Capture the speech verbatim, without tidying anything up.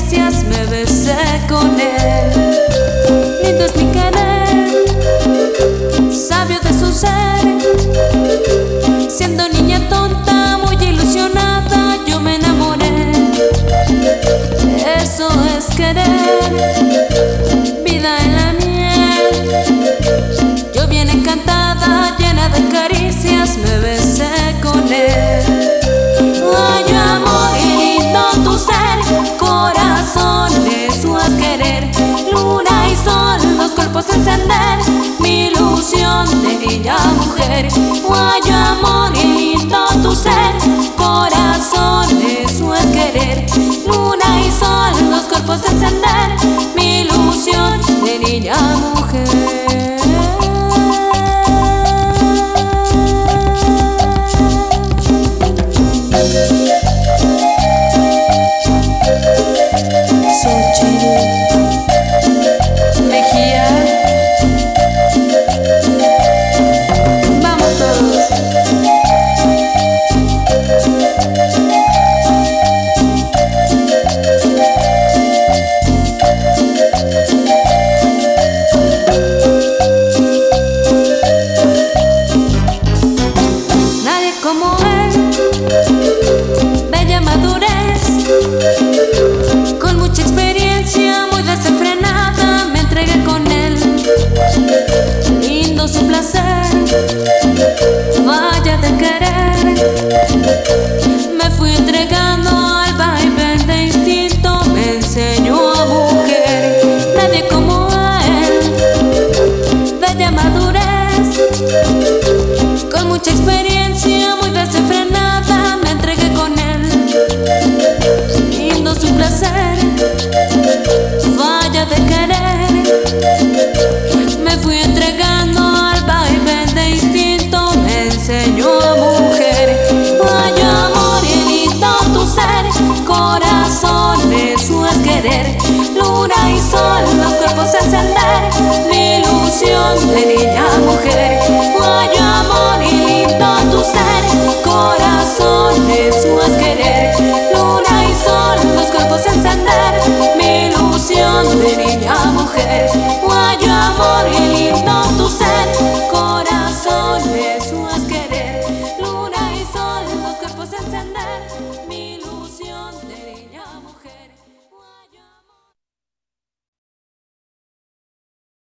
caricias me besé con él. Lindo es mi querer, sabio de su ser. Siendo niña tonta, muy ilusionada, yo me enamoré. Eso es querer, vida en la miel. Yo bien encantada, llena de caricias, me besé con él. Ay, amor, qué lindo tu ser, corazón, eso es querer. Luna y sol, dos cuerpos encender, mi ilusión de niña a mujer. Ay, amor, qué lindo tu ser, corazón, eso es querer. Luna y sol, dos cuerpos encender, mi ilusión de niña a mujer. Como él, bella madurez, con mucha experiencia, muy desenfrenada, me entregué con él. Lindo su placer, vaya de querer, me fui entregando al vaivén de instinto, me enseñó a mujer. Nadie como él, bella madurez, con mucha experiencia,